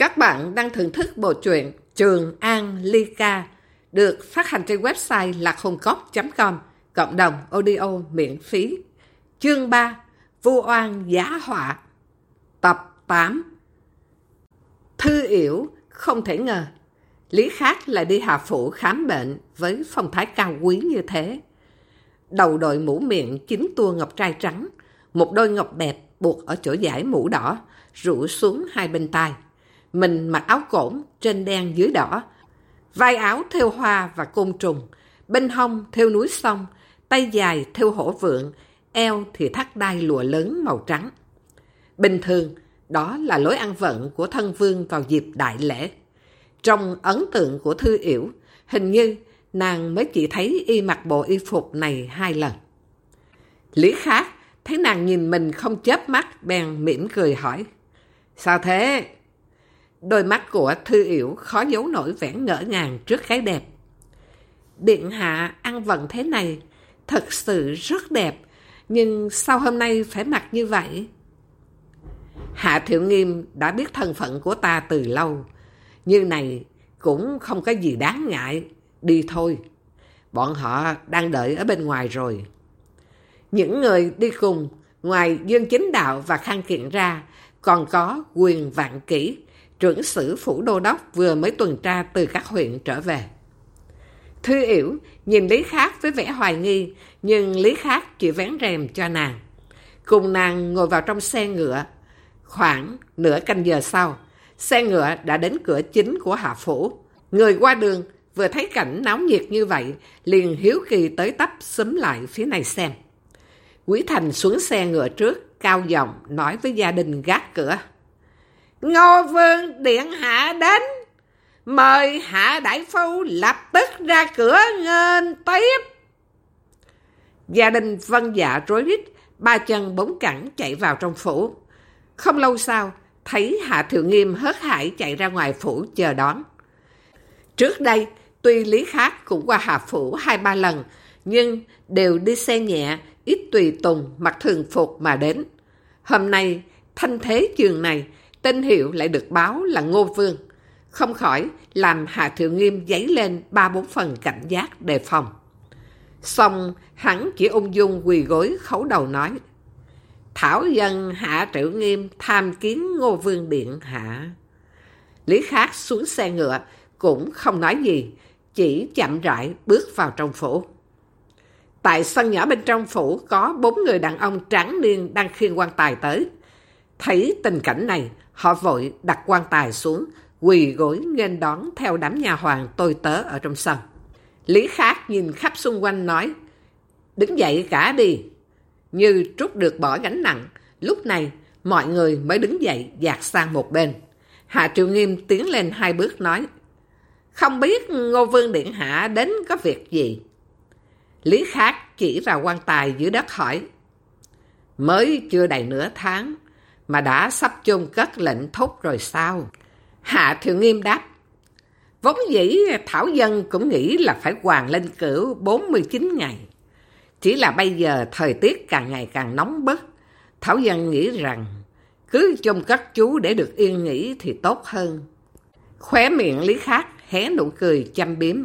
Các bạn đang thưởng thức bộ truyện Trường An Ly Ca được phát hành trên website lạchungcốc.com, cộng đồng audio miễn phí. Chương 3: Vu oan giá họa. Tập 8. Thư Yểu không thể ngờ Lý Khắc lại đi Hà Phủ khám bệnh với phong thái cao quý như thế. Đầu đội mũ miệng 9 tua ngọc trai trắng, một đôi ngọc bẹp buộc ở chỗ dải mũ đỏ, rủ xuống hai bên tai. Mình mặc áo cổn trên đen dưới đỏ, vai áo thêu hoa và côn trùng, bên hông thêu núi sông, tay dài thêu hổ vượng, eo thì thắt đai lụa lớn màu trắng. Bình thường, đó là lối ăn vận của thân vương vào dịp đại lễ. Trong ấn tượng của Thư Yểu, hình như nàng mới chỉ thấy y mặc bộ y phục này 2 lần. Lý Khắc thấy nàng nhìn mình không chớp mắt, bèn mỉm cười hỏi: "Sao thế?" Đôi mắt của Thư Yểu khó giấu nổi vẻ ngỡ ngàng trước cái đẹp. "Điện hạ ăn vận thế này thật sự rất đẹp, nhưng sao hôm nay phải mặc như vậy?" Hạ Thiệu Nghiêm đã biết thân phận của ta từ lâu. Như này cũng không có gì đáng ngại, đi thôi. Bọn họ đang đợi ở bên ngoài rồi. Những người đi cùng, ngoài Dương Chính Đạo và Khang Kiện ra, còn có Quyền Vạn Kỷ, trưởng sử phủ đô đốc vừa mới tuần tra từ các huyện trở về. Thư Yểu nhìn Lý Khắc với vẻ hoài nghi, nhưng Lý Khắc chỉ vén rèm cho nàng. Cùng nàng ngồi vào trong xe ngựa. Khoảng nửa canh giờ sau, xe ngựa đã đến cửa chính của Hạ Phủ. Người qua đường vừa thấy cảnh náo nhiệt như vậy, liền hiếu kỳ tới tấp xúm lại phía này xem. Quý Thành xuống xe ngựa trước, cao giọng nói với gia đình gác cửa: "Ngô Vương điện hạ đến, mời hạ đại phu lập tức ra cửa nghênh tiếp." Gia đình vâng dạ rối rít, 3 chân 4 cẳng chạy vào trong phủ. Không lâu sau, thấy Hạ Thiệu Nghiêm hớt hải chạy ra ngoài phủ chờ đón. Trước đây, tuy Lý Khắc cũng qua Hà Phủ 2-3 lần, nhưng đều đi xe nhẹ, ít tùy tùng, mặc thường phục mà đến. Hôm nay, thanh thế trường này, tên hiệu lại được báo là Ngô Vương. Không khỏi làm Hạ Thiệu Nghiêm dấy lên 3-4 phần cảnh giác đề phòng. Xong, hắn chỉ ung dung quỳ gối khấu đầu nói: "Thảo dân Hạ Thiệu Nghiêm tham kiến Ngô Vương điện hạ." Lý Khắc xuống xe ngựa, cũng không nói gì, chỉ chậm rãi bước vào trong phủ. Tại sân nhỏ bên trong phủ có 4 người đàn ông tráng niên đang khiêng quan tài tới. Thấy tình cảnh này, họ vội đặt quan tài xuống, quỳ gối nghênh đón theo đám nhà hoàng tôi tớ ở trong sân. Lý Khắc nhìn khắp xung quanh nói: "Đứng dậy cả đi." Như trút được bỏ gánh nặng, lúc này mọi người mới đứng dậy dạt sang một bên. Hạ Thiệu Nghiêm tiến lên 2 bước nói: "Không biết Ngô Vương điện hạ đến có việc gì?" Lý Khắc chỉ vào quan tài dưới đất hỏi: "Mới chưa đầy nửa tháng mà đã sắp chôn cất lệnh thúc rồi sao?" Hạ Thiệu Nghiêm đáp: "Vốn dĩ thảo dân cũng nghĩ là phải hoàn lên cửu 49 ngày. Chỉ là bây giờ thời tiết càng ngày càng nóng bức. Thảo dân nghĩ rằng cứ chôn cất chú để được yên nghỉ thì tốt hơn." Khóe miệng Lý Khắc hé nụ cười châm biếm.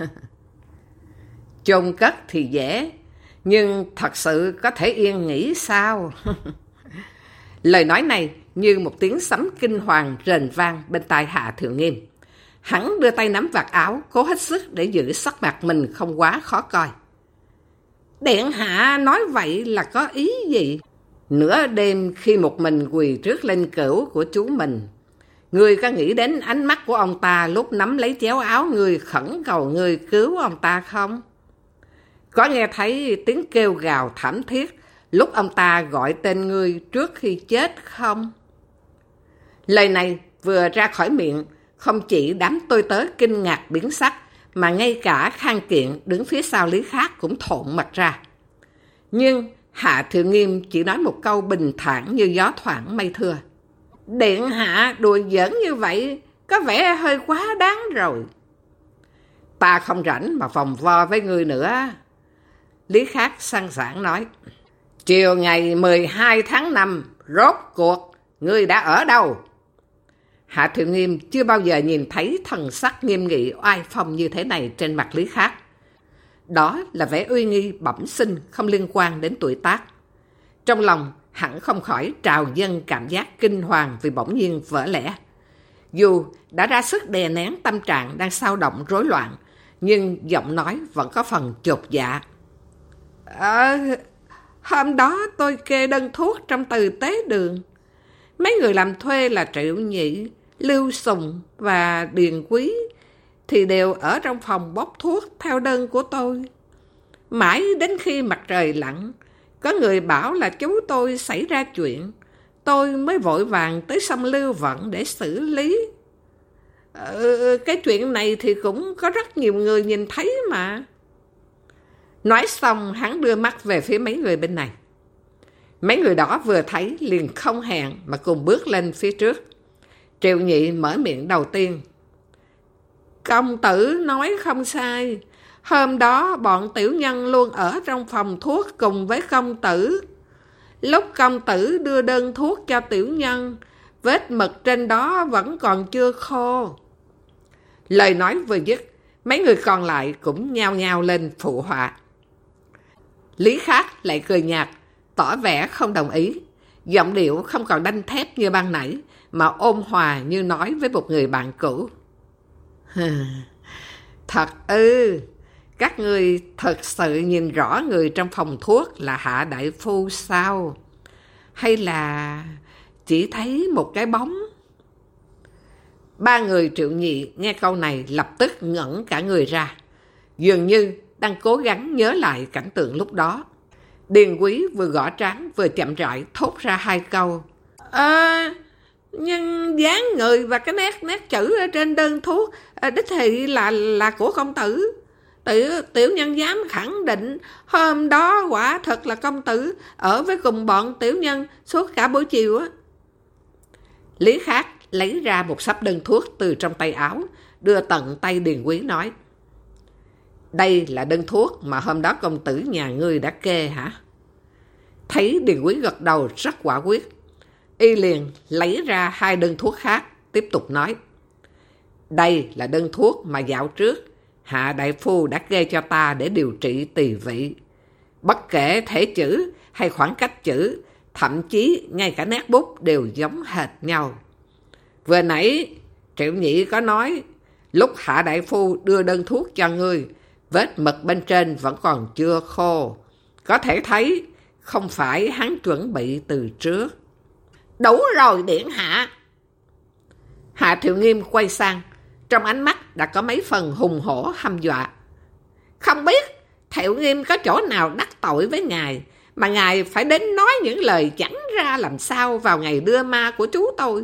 "Chôn cất thì dễ, nhưng thật sự có thể yên nghỉ sao?" Lời nói này như một tiếng sấm kinh hoàng rền vang bên tai Hạ Thiệu Nghiêm. Hắn đưa tay nắm vạt áo, cố hết sức để giữ sắc mặt mình không quá khó coi. "Điện hạ nói vậy là có ý gì?" "Nửa đêm khi một mình quỳ trước linh cữu của chú mình, ngươi có nghĩ đến ánh mắt của ông ta lúc nắm lấy chéo áo ngươi khẩn cầu ngươi cứu ông ta không? Có nghe thấy tiếng kêu gào thảm thiết lúc ông ta gọi tên ngươi trước khi chết không?" Lời này vừa ra khỏi miệng, không chỉ đám tôi tớ kinh ngạc biến sắc, mà ngay cả Khang Kiện đứng phía sau Lý Khắc cũng thộn mặt ra. Nhưng Hạ Thiệu Nghiêm chỉ nói một câu bình thản như gió thoảng mây thưa: "Điện hạ đùa giỡn như vậy có vẻ hơi quá đáng rồi." "Ta không rảnh mà vòng vo với ngươi nữa." Lý Khắc sang sảng nói: "Chiều ngày 12 tháng 5, rốt cuộc ngươi đã ở đâu?" Hạ Thiệu Nghiêm chưa bao giờ nhìn thấy thần sắc nghiêm nghị oai phong như thế này trên mặt Lý Khắc. Đó là vẻ uy nghi bẩm sinh không liên quan đến tuổi tác. Trong lòng hẳn không khỏi trào dâng cảm giác kinh hoàng vì bỗng nhiên vỡ lẽ. Dù đã ra sức đè nén tâm trạng đang xao động rối loạn, nhưng giọng nói vẫn có phần chột dạ. Hôm đó tôi kê đơn thuốc trong Từ Tế Đường. Mấy người làm thuê là Triệu Nhị, Lưu Sùng và Điền Quý thì đều ở trong phòng bốc thuốc theo đơn của tôi. Mãi đến khi mặt trời lặn, có người bảo là chú tôi xảy ra chuyện, tôi mới vội vàng tới sông Lưu Vận để xử lý. Cái chuyện này thì cũng có rất nhiều người nhìn thấy mà. Nói xong hắn đưa mắt về phía mấy người bên này. Mấy người đó vừa thấy liền không hẹn mà cùng bước lên phía trước. Triệu Nhị mở miệng đầu tiên. Công tử nói không sai. Hôm đó bọn tiểu nhân luôn ở trong phòng thuốc cùng với công tử. Lúc công tử đưa đơn thuốc cho tiểu nhân, vết mực trên đó vẫn còn chưa khô. Lời nói vừa dứt, mấy người còn lại cũng nhao nhao lên phụ họa. Lý Khắc lại cười nhạt, tỏ vẻ không đồng ý. Giọng điệu không còn đanh thép như ban nãy, mà ôn hòa như nói với một người bạn cũ. Thật ư, các người thật sự nhìn rõ người trong phòng thuốc là Hạ đại phu sao? Hay là chỉ thấy một cái bóng? Ba người Triệu Nhị nghe câu này lập tức ngẩn cả người ra, dường như đang cố gắng nhớ lại cảnh tượng lúc đó. Điền Quý vừa gõ trán vừa chậm rãi thốt ra hai câu. Nhưng dáng người và cái nét chữ ở trên đơn thuốc đích thị là của công tử. Tiểu nhân dám khẳng định hôm đó quả thật là công tử ở với cùng bọn tiểu nhân suốt cả buổi chiều á. Lý Khắc lấy ra một xấp đơn thuốc từ trong tay áo, đưa tận tay Điền Quý nói. Đây là đơn thuốc mà hôm đó công tử nhà ngươi đã kê hả? Thấy Điền Quý gật đầu rất quả quyết, y liền lấy ra hai đơn thuốc khác, tiếp tục nói. Đây là đơn thuốc mà dạo trước Hạ đại phu đã kê cho ta để điều trị tỳ vị. Bất kể thể chữ hay khoảng cách chữ, thậm chí ngay cả nét bút đều giống hệt nhau. Vừa nãy Triệu Nhị có nói, lúc Hạ đại phu đưa đơn thuốc cho ngươi, vết mực bên trên vẫn còn chưa khô. Có thể thấy không phải hắn chuẩn bị từ trước. Đủ rồi điện hạ. Hạ Thiệu Nghiêm quay sang, trong ánh mắt đã có mấy phần hùng hổ hăm dọa. Không biết Thiệu Nghiêm có chỗ nào đắc tội với ngài mà ngài phải đến nói những lời chẳng ra làm sao vào ngày đưa ma của chú tôi.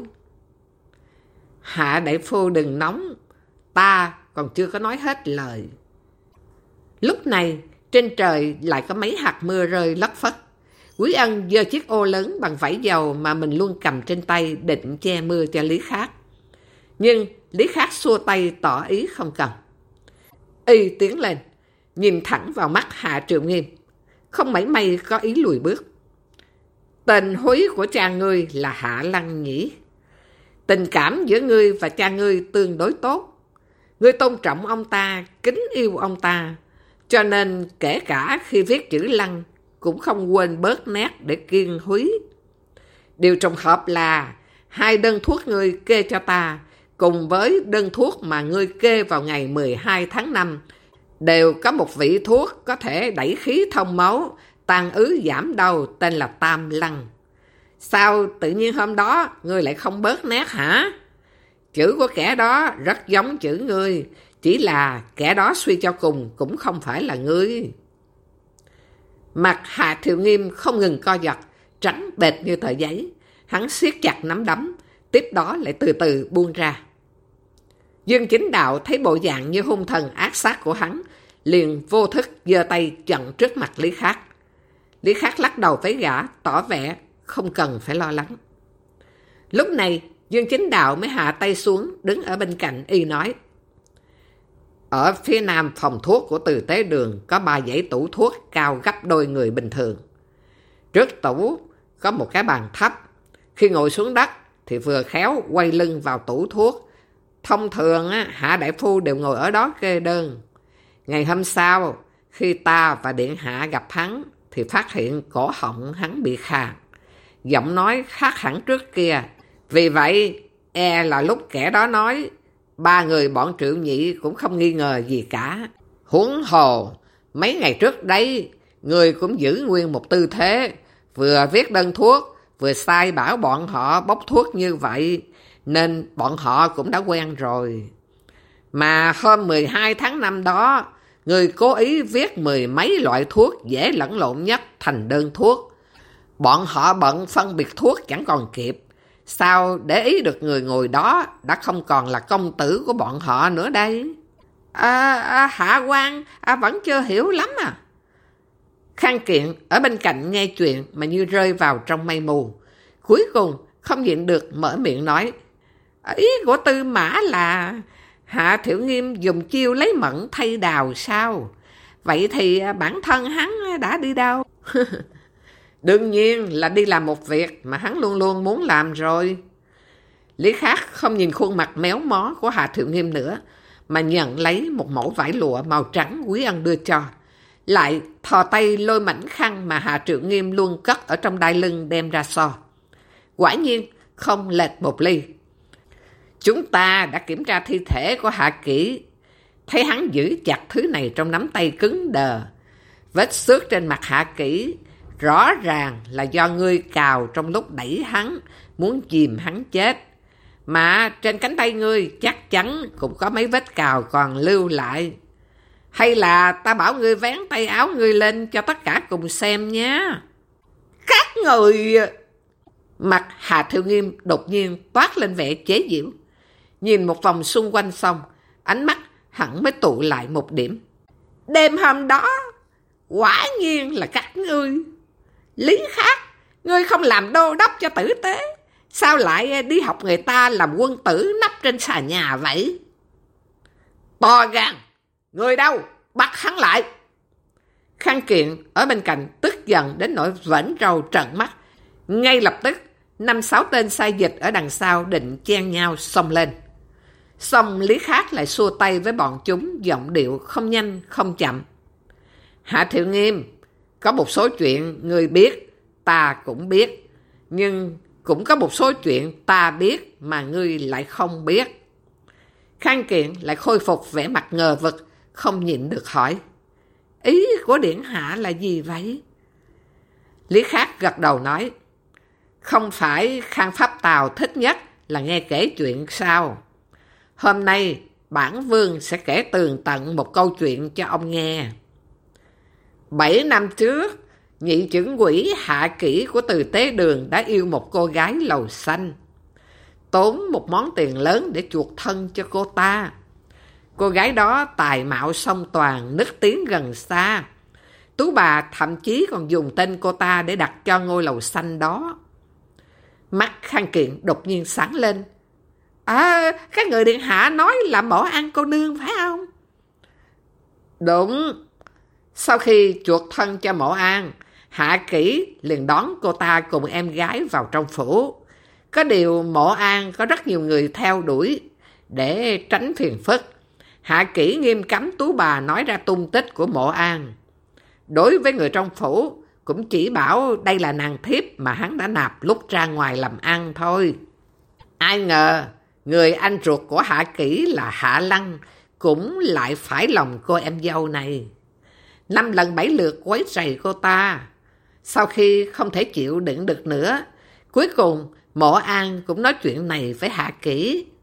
Hạ đại phu đừng nóng, ta còn chưa có nói hết lời. Lúc này trên trời lại có mấy hạt mưa rơi lất phất. Quý Ân giơ chiếc ô lớn bằng vải dầu mà mình luôn cầm trên tay định che mưa cho Lý Khắc. Nhưng Lý Khắc xua tay tỏ ý không cần. Y tiến lên, nhìn thẳng vào mắt Hạ Triệu Nghiêm, không mảy may có ý lùi bước. Tên húy của cha ngươi là Hạ Lăng nhỉ? Tình cảm giữa ngươi và cha ngươi tương đối tốt. Ngươi tôn trọng ông ta, kính yêu ông ta, cho nên kể cả khi viết chữ Lăng cũng không quên bớt nét để kiêng húy. Điều trùng hợp là hai đơn thuốc ngươi kê cho ta cùng với đơn thuốc mà ngươi kê vào ngày 12 tháng 5 đều có một vị thuốc có thể đẩy khí thông máu, tan ứ giảm đau tên là Tam Lăng. Sao tự nhiên hôm đó ngươi lại không bớt nét hả? Chữ của kẻ đó rất giống chữ ngươi, chỉ là kẻ đó suy cho cùng cũng không phải là ngươi. Mặt Hạ Thiệu Nghiêm không ngừng co giật, trắng bệch như tờ giấy. Hắn siết chặt nắm đấm, tiếp đó lại từ từ buông ra. Dương Chính Đạo thấy bộ dạng như hung thần ác sát của hắn, liền vô thức giơ tay chặn trước mặt Lý Khắc. Lý Khắc lắc đầu với gã, tỏ vẻ không cần phải lo lắng. Lúc này Dương Chính Đạo mới hạ tay xuống, đứng ở bên cạnh y nói. Ở phía nam phòng thuốc của Từ Tế Đường có 3 dãy tủ thuốc cao gấp đôi người bình thường. Trước tủ có một cái bàn thấp. Khi ngồi xuống đất, thì vừa khéo quay lưng vào tủ thuốc. Thông thường Hạ đại phu đều ngồi ở đó kê đơn. Ngày hôm sau, khi ta và điện hạ gặp hắn, thì phát hiện cổ họng hắn bị khàn. Giọng nói khác hẳn trước kia. Vì vậy, là lúc kẻ đó nói, 3 người bọn Triệu Nhị cũng không nghi ngờ gì cả. Huống hồ, mấy ngày trước đấy, người cũng giữ nguyên một tư thế, vừa viết đơn thuốc, vừa sai bảo bọn họ bốc thuốc như vậy, nên bọn họ cũng đã quen rồi. Mà hôm 12 tháng 5 đó, người cố ý viết 10 mấy loại thuốc dễ lẫn lộn nhất thành đơn thuốc. Bọn họ bận phân biệt thuốc chẳng còn kịp. Sao để ý được người ngồi đó đã không còn là công tử của bọn họ nữa đây? Hạ quan vẫn chưa hiểu lắm à. Khang Kiện ở bên cạnh nghe chuyện mà như rơi vào trong mây mù. Cuối cùng không nhịn được mở miệng nói, ý của Tư Mã là Hạ Thiệu Nghiêm dùng chiêu lấy mận thay đào sao? Vậy thì bản thân hắn đã đi đâu? Đương nhiên là đi làm một việc mà hắn luôn luôn muốn làm rồi. Lý Khắc không nhìn khuôn mặt méo mó của Hạ Thiệu Nghiêm nữa, mà nhận lấy một mẩu vải lụa màu trắng Quý Ân đưa cho. Lại thò tay lôi mảnh khăn mà Hạ Thiệu Nghiêm luôn cất ở trong đai lưng đem ra so. Quả nhiên không lệch một ly. Chúng ta đã kiểm tra thi thể của Hạ Kỷ, thấy hắn giữ chặt thứ này trong nắm tay cứng đờ. Vết xước trên mặt Hạ Kỷ rõ ràng là do ngươi cào trong lúc đẩy hắn, muốn chìm hắn chết. Mà trên cánh tay ngươi chắc chắn cũng có mấy vết cào còn lưu lại. Hay là ta bảo ngươi vén tay áo ngươi lên cho tất cả cùng xem nhé. Các người... Mặt Hạ Thiệu Nghiêm đột nhiên toát lên vẻ chế giễu. Nhìn một vòng xung quanh xong, ánh mắt hẳn mới tụ lại một điểm. Đêm hôm đó, quả nhiên là các ngươi. Lý Khắc, ngươi không làm đô đốc cho tử tế, sao lại đi học người ta làm quân tử nấp trên xà nhà vậy? To gan, người đâu, bắt hắn lại. Khang Kiện ở bên cạnh tức giận đến nỗi vểnh râu trợn mắt. Ngay lập tức, 5-6 tên sai dịch ở đằng sau định chen nhau xông lên. Xong Lý Khắc lại xua tay với bọn chúng, giọng điệu không nhanh không chậm. Hạ Thiệu Nghiêm, có một số chuyện người biết, ta cũng biết. Nhưng cũng có một số chuyện ta biết mà ngươi lại không biết. Khang Kiện lại khôi phục vẻ mặt ngờ vực, không nhịn được hỏi. Ý của điện hạ là gì vậy? Lý Khắc gật đầu nói. Không phải Khang Pháp Tào thích nhất là nghe kể chuyện sao? Hôm nay bản vương sẽ kể tường tận một câu chuyện cho ông nghe. 7 năm trước, nhị trưởng quỹ Hạ Kỷ của Từ Tế Đường đã yêu một cô gái lầu xanh. Tốn một món tiền lớn để chuộc thân cho cô ta. Cô gái đó tài mạo song toàn, nức tiếng gần xa. Tú bà thậm chí còn dùng tên cô ta để đặt cho ngôi lầu xanh đó. Mắt Khang Kiện đột nhiên sáng lên. Các người điện hạ nói là Mộ An cô nương phải không? Đúng. Sau khi chuộc thân cho Mộ An, Hạ Kỷ liền đón cô ta cùng em gái vào trong phủ. Có điều Mộ An có rất nhiều người theo đuổi. Để tránh phiền phức, Hạ Kỷ nghiêm cấm tú bà nói ra tung tích của Mộ An. Đối với người trong phủ, cũng chỉ bảo đây là nàng thiếp mà hắn đã nạp lúc ra ngoài làm ăn thôi. Ai ngờ, người anh ruột của Hạ Kỷ là Hạ Lăng cũng lại phải lòng cô em dâu này. 5 lần 7 lượt quấy rầy cô ta. Sau khi không thể chịu đựng được nữa, cuối cùng Mộ An cũng nói chuyện này với Hạ Kỷ.